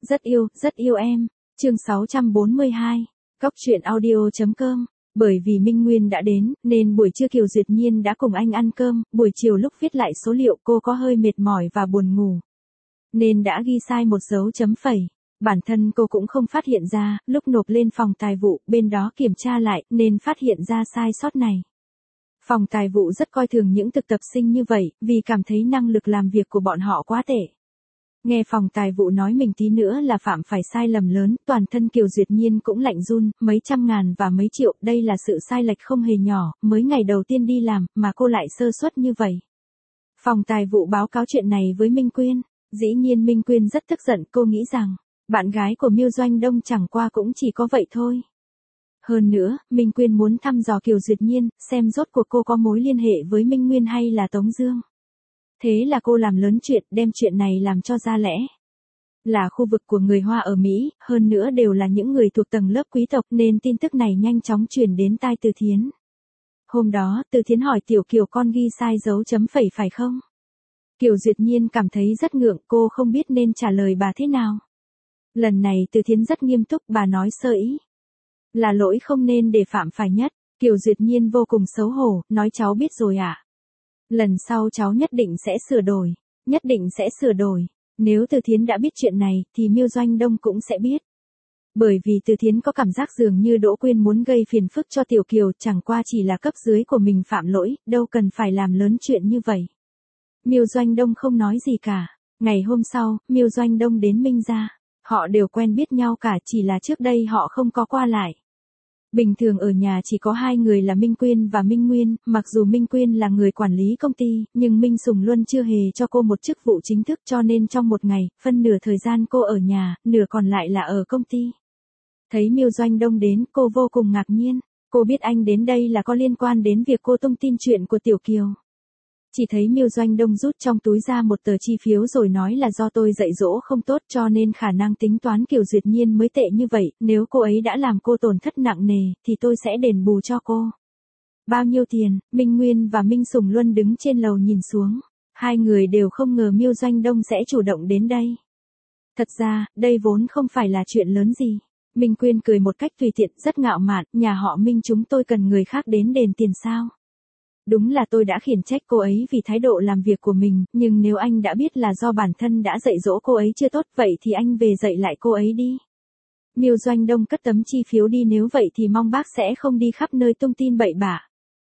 rất yêu em. Chương 642. Cóc truyện audio.com. Bởi vì Minh Nguyên đã đến, nên buổi trưa Kiều Duyệt Nhiên đã cùng anh ăn cơm, buổi chiều lúc viết lại số liệu cô có hơi mệt mỏi và buồn ngủ. Nên đã ghi sai một dấu chấm phẩy. Bản thân cô cũng không phát hiện ra, lúc nộp lên phòng tài vụ, bên đó kiểm tra lại, nên phát hiện ra sai sót này. Phòng tài vụ rất coi thường những thực tập sinh như vậy, vì cảm thấy năng lực làm việc của bọn họ quá tệ. Nghe phòng tài vụ nói mình tí nữa là phạm phải sai lầm lớn, toàn thân Kiều Duyệt Nhiên cũng lạnh run, mấy trăm ngàn và mấy triệu, đây là sự sai lệch không hề nhỏ, mới ngày đầu tiên đi làm, mà cô lại sơ suất như vậy. Phòng tài vụ báo cáo chuyện này với Minh Quyên, dĩ nhiên Minh Quyên rất tức giận, cô nghĩ rằng, bạn gái của Miêu Doanh Đông chẳng qua cũng chỉ có vậy thôi. Hơn nữa, Minh Quyên muốn thăm dò Kiều Duyệt Nhiên, xem rốt cuộc cô có mối liên hệ với Minh Nguyên hay là Tống Dương. Thế là cô làm lớn chuyện, đem chuyện này làm cho ra lẽ. Là khu vực của người Hoa ở Mỹ, hơn nữa đều là những người thuộc tầng lớp quý tộc nên tin tức này nhanh chóng truyền đến tai Từ Thiến. Hôm đó, Từ Thiến hỏi Tiểu Kiều con ghi sai dấu chấm phẩy phải không? Kiều Duyệt Nhiên cảm thấy rất ngượng, cô không biết nên trả lời bà thế nào. Lần này Từ Thiến rất nghiêm túc, bà nói sơ ý. Là lỗi không nên để phạm phải nhất. Kiều Duyệt Nhiên vô cùng xấu hổ, nói cháu biết rồi ạ. Lần sau cháu nhất định sẽ sửa đổi. Nhất định sẽ sửa đổi. Nếu Từ Thiến đã biết chuyện này, thì Miêu Doanh Đông cũng sẽ biết. Bởi vì Từ Thiến có cảm giác dường như Đỗ Quyên muốn gây phiền phức cho Tiểu Kiều, chẳng qua chỉ là cấp dưới của mình phạm lỗi, đâu cần phải làm lớn chuyện như vậy. Miêu Doanh Đông không nói gì cả. Ngày hôm sau, Miêu Doanh Đông đến Minh gia. Họ đều quen biết nhau cả, chỉ là trước đây họ không có qua lại. Bình thường ở nhà chỉ có hai người là Minh Quyên và Minh Nguyên, mặc dù Minh Quyên là người quản lý công ty, nhưng Minh Sùng Luân chưa hề cho cô một chức vụ chính thức, cho nên trong một ngày, phân nửa thời gian cô ở nhà, nửa còn lại là ở công ty. Thấy Miêu Doanh Đông đến, cô vô cùng ngạc nhiên. Cô biết anh đến đây là có liên quan đến việc cô tung tin chuyện của Tiểu Kiều. Chỉ thấy Miêu Doanh Đông rút trong túi ra một tờ chi phiếu rồi nói là do tôi dạy dỗ không tốt cho nên khả năng tính toán Kiều Duyệt Nhiên mới tệ như vậy, nếu cô ấy đã làm cô tổn thất nặng nề, thì tôi sẽ đền bù cho cô. Bao nhiêu tiền? Minh Nguyên và Minh Sùng Luân đứng trên lầu nhìn xuống. Hai người đều không ngờ Miêu Doanh Đông sẽ chủ động đến đây. Thật ra, đây vốn không phải là chuyện lớn gì. Minh Quyên cười một cách tùy tiện, rất ngạo mạn, nhà họ Minh chúng tôi cần người khác đến đền tiền sao? Đúng là tôi đã khiển trách cô ấy vì thái độ làm việc của mình, nhưng nếu anh đã biết là do bản thân đã dạy dỗ cô ấy chưa tốt, vậy thì anh về dạy lại cô ấy đi. Miêu Doanh Đông cất tấm chi phiếu đi, nếu vậy thì mong bác sẽ không đi khắp nơi tung tin bậy bạ.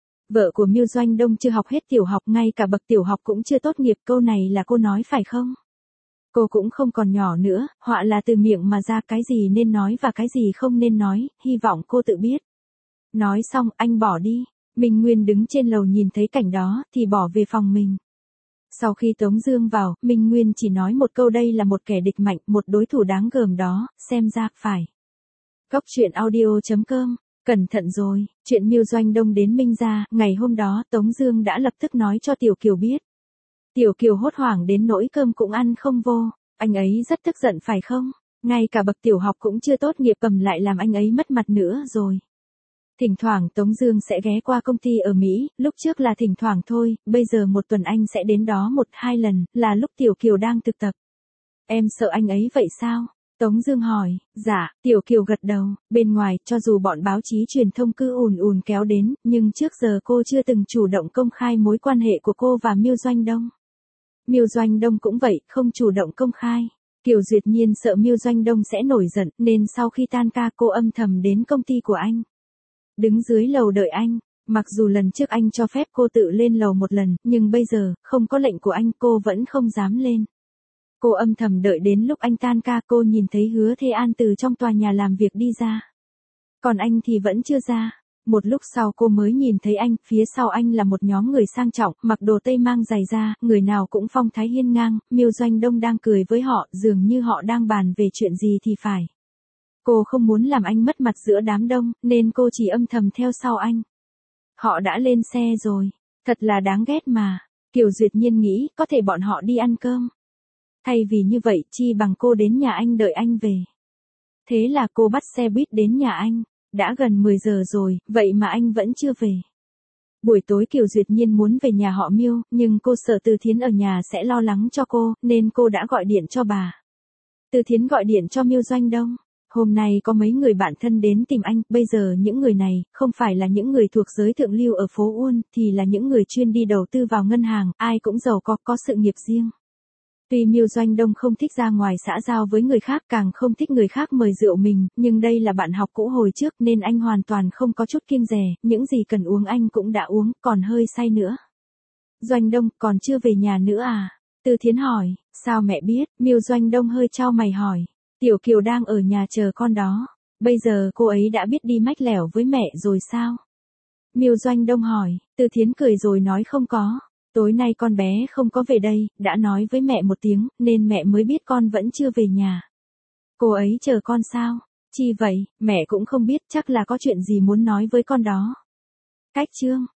Vợ của Miêu Doanh Đông chưa học hết tiểu học, ngay cả bậc tiểu học cũng chưa tốt nghiệp, câu này là cô nói phải không? Cô cũng không còn nhỏ nữa, họa là từ miệng mà ra, cái gì nên nói và cái gì không nên nói, hy vọng cô tự biết. Nói xong, anh bỏ đi. Minh Nguyên đứng trên lầu nhìn thấy cảnh đó, thì bỏ về phòng mình. Sau khi Tống Dương vào, Minh Nguyên chỉ nói một câu, đây là một kẻ địch mạnh, một đối thủ đáng gờm đó, xem ra phải. Cóc truyện audio.com. Cẩn thận rồi, chuyện Miêu Doanh Đông đến Minh gia, ngày hôm đó Tống Dương đã lập tức nói cho Tiểu Kiều biết. Tiểu Kiều hốt hoảng đến nỗi cơm cũng ăn không vô, anh ấy rất tức giận phải không? Ngay cả bậc tiểu học cũng chưa tốt nghiệp cầm lại làm anh ấy mất mặt nữa rồi. Thỉnh thoảng Tống Dương sẽ ghé qua công ty ở Mỹ, lúc trước là thỉnh thoảng thôi, bây giờ một tuần anh sẽ đến đó 1-2 lần, là lúc Tiểu Kiều đang thực tập. Em sợ anh ấy vậy sao? Tống Dương hỏi. Dạ, Tiểu Kiều gật đầu. Bên ngoài, cho dù bọn báo chí truyền thông cứ ùn ùn kéo đến, nhưng trước giờ cô chưa từng chủ động công khai mối quan hệ của cô và Miêu Doanh Đông. Miêu Doanh Đông cũng vậy, không chủ động công khai. Kiều Duyệt Nhiên sợ Miêu Doanh Đông sẽ nổi giận, nên sau khi tan ca cô âm thầm đến công ty của anh. Đứng dưới lầu đợi anh, mặc dù lần trước anh cho phép cô tự lên lầu một lần, nhưng bây giờ, không có lệnh của anh cô vẫn không dám lên. Cô âm thầm đợi đến lúc anh tan ca, cô nhìn thấy Hứa Thế An từ trong tòa nhà làm việc đi ra. Còn anh thì vẫn chưa ra. Một lúc sau cô mới nhìn thấy anh, phía sau anh là một nhóm người sang trọng, mặc đồ tây mang giày da, người nào cũng phong thái hiên ngang, Miêu Doanh Đông đang cười với họ, dường như họ đang bàn về chuyện gì thì phải. Cô không muốn làm anh mất mặt giữa đám đông, nên cô chỉ âm thầm theo sau anh. Họ đã lên xe rồi. Thật là đáng ghét mà. Kiều Duyệt Nhiên nghĩ, có thể bọn họ đi ăn cơm. Thay vì như vậy, chi bằng cô đến nhà anh đợi anh về. Thế là cô bắt xe buýt đến nhà anh. Đã gần 10 giờ rồi, vậy mà anh vẫn chưa về. Buổi tối Kiều Duyệt Nhiên muốn về nhà họ Miêu, nhưng cô sợ Từ Thiến ở nhà sẽ lo lắng cho cô, nên cô đã gọi điện cho bà. Từ Thiến gọi điện cho Miêu Doanh Đông. Hôm nay có mấy người bạn thân đến tìm anh, bây giờ những người này, không phải là những người thuộc giới thượng lưu ở phố Uôn, thì là những người chuyên đi đầu tư vào ngân hàng, ai cũng giàu có sự nghiệp riêng. Tuy Miêu Doanh Đông không thích ra ngoài xã giao với người khác, càng không thích người khác mời rượu mình, nhưng đây là bạn học cũ hồi trước nên anh hoàn toàn không có chút kiêng dè, những gì cần uống anh cũng đã uống, còn hơi say nữa. Doanh Đông, còn chưa về nhà nữa à? Từ Thiến hỏi, sao mẹ biết? Miêu Doanh Đông hơi chau mày hỏi. Tiểu Kiều đang ở nhà chờ con đó. Bây giờ cô ấy đã biết đi mách lẻo với mẹ rồi sao? Miêu Doanh Đông hỏi, Từ Thiến cười rồi nói không có. Tối nay con bé không có về đây, đã nói với mẹ một tiếng, nên mẹ mới biết con vẫn chưa về nhà. Cô ấy chờ con sao? Chi vậy, mẹ cũng không biết, chắc là có chuyện gì muốn nói với con đó. Cách chương